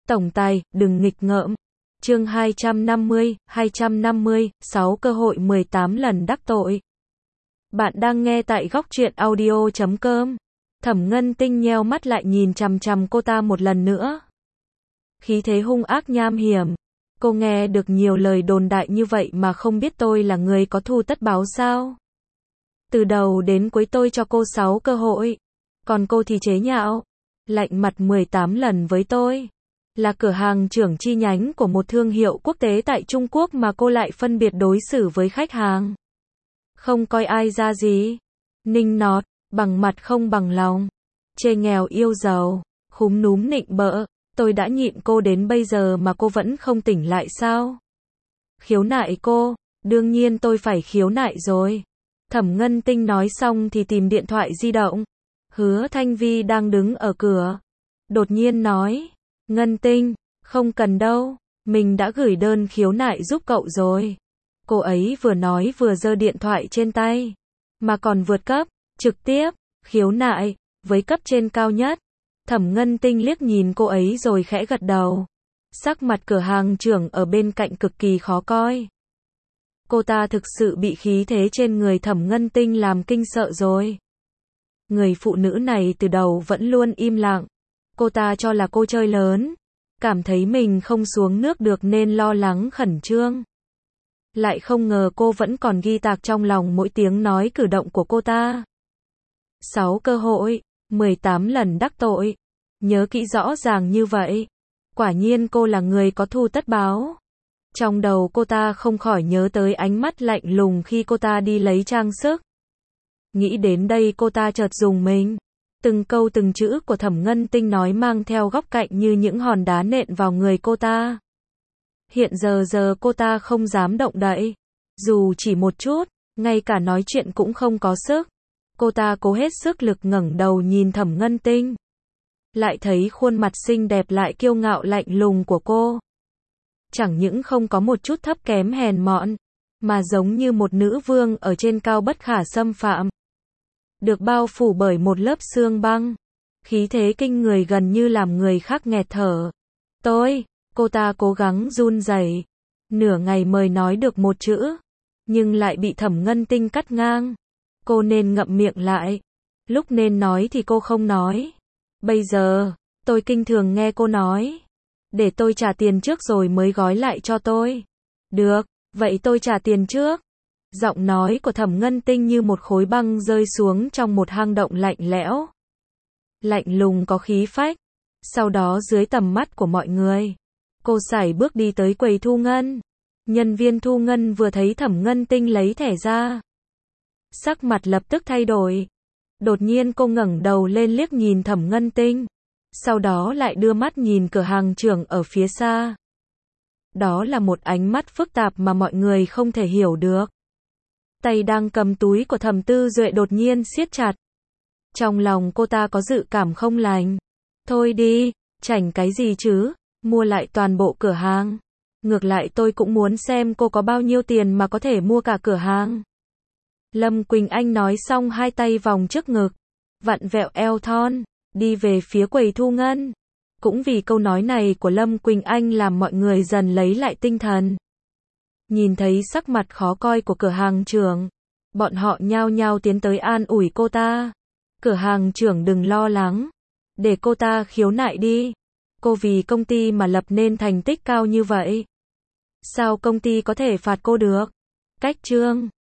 Tổng tài, đừng nghịch ngợm. Chương 250, 6 cơ hội 18 lần đắc tội. Bạn đang nghe tại góc truyện audio.com. Thẩm Ngân Tinh nheo mắt lại nhìn chằm chằm cô ta một lần nữa. Khí thế hung ác nham hiểm. Cô nghe được nhiều lời đồn đại như vậy mà không biết tôi là người có thù tất báo sao? Từ đầu đến cuối tôi cho cô 6 cơ hội. Còn cô thì chế nhạo. Lạnh mặt 18 lần với tôi. Là cửa hàng trưởng chi nhánh của một thương hiệu quốc tế tại Trung Quốc mà cô lại phân biệt đối xử với khách hàng. Không coi ai ra gì. Nịnh nọt, bằng mặt không bằng lòng. Chê nghèo yêu giàu, khúm núm nịnh bợ. Tôi đã nhịn cô đến bây giờ mà cô vẫn không tỉnh lại sao? Khiếu nại cô, đương nhiên tôi phải khiếu nại rồi. Thẩm Ngân Tinh nói xong thì tìm điện thoại di động. Hứa Thanh Vi đang đứng ở cửa. Đột nhiên nói, Ngân Tinh, không cần đâu, mình đã gửi đơn khiếu nại giúp cậu rồi. Cô ấy vừa nói vừa giơ điện thoại trên tay. Mà còn vượt cấp, trực tiếp, khiếu nại, với cấp trên cao nhất. Thẩm Ngân Tinh liếc nhìn cô ấy rồi khẽ gật đầu. Sắc mặt cửa hàng trưởng ở bên cạnh cực kỳ khó coi. Cô ta thực sự bị khí thế trên người Thẩm Ngân Tinh làm kinh sợ rồi. Người phụ nữ này từ đầu vẫn luôn im lặng. Cô ta cho là cô chơi lớn. Cảm thấy mình không xuống nước được nên lo lắng khẩn trương. Lại không ngờ cô vẫn còn ghi tạc trong lòng mỗi tiếng nói cử động của cô ta. 6 cơ hội, 18 lần đắc tội. Nhớ kỹ rõ ràng như vậy. Quả nhiên cô là người có thù tất báo. Trong đầu cô ta không khỏi nhớ tới ánh mắt lạnh lùng khi cô ta đi lấy trang sức. Nghĩ đến đây cô ta chợt rùng mình. Từng câu từng chữ của Thẩm Ngân Tinh nói mang theo góc cạnh như những hòn đá nện vào người cô ta. Hiện giờ cô ta không dám động đậy. Dù chỉ một chút, ngay cả nói chuyện cũng không có sức. Cô ta cố hết sức lực ngẩng đầu nhìn Thẩm Ngân Tinh. Lại thấy khuôn mặt xinh đẹp lại kiêu ngạo lạnh lùng của cô. Chẳng những không có một chút thấp kém hèn mọn, mà giống như một nữ vương ở trên cao bất khả xâm phạm. Được bao phủ bởi một lớp xương băng. Khí thế kinh người gần như làm người khác nghẹt thở. Cô ta cố gắng run rẩy. Nửa ngày mới nói được một chữ. Nhưng lại bị Thẩm Ngân Tinh cắt ngang. Cô nên ngậm miệng lại. Lúc nên nói thì cô không nói. Bây giờ, tôi kinh thường nghe cô nói. Để tôi trả tiền trước rồi mới gói lại cho tôi. Được, vậy tôi trả tiền trước. Giọng nói của Thẩm Ngân Tinh như một khối băng rơi xuống trong một hang động lạnh lẽo. Lạnh lùng có khí phách. Sau đó dưới tầm mắt của mọi người, cô sải bước đi tới quầy thu ngân. Nhân viên thu ngân vừa thấy Thẩm Ngân Tinh lấy thẻ ra. Sắc mặt lập tức thay đổi. Đột nhiên cô ngẩng đầu lên liếc nhìn Thẩm Ngân Tinh. Sau đó lại đưa mắt nhìn cửa hàng trưởng ở phía xa. Đó là một ánh mắt phức tạp mà mọi người không thể hiểu được. Tay đang cầm túi của Thẩm Tư Duệ đột nhiên siết chặt. Trong lòng cô ta có dự cảm không lành. Thôi đi, chảnh cái gì chứ, mua lại toàn bộ cửa hàng. Ngược lại tôi cũng muốn xem cô có bao nhiêu tiền mà có thể mua cả cửa hàng. Lâm Quỳnh Anh nói xong hai tay vòng trước ngực, vặn vẹo eo thon, đi về phía quầy thu ngân. Cũng vì câu nói này của Lâm Quỳnh Anh làm mọi người dần lấy lại tinh thần. Nhìn thấy sắc mặt khó coi của cửa hàng trưởng, bọn họ nhao nhao tiến tới an ủi cô ta. Cửa hàng trưởng đừng lo lắng, để cô ta khiếu nại đi. Cô vì công ty mà lập nên thành tích cao như vậy. Sao công ty có thể phạt cô được? Cách chương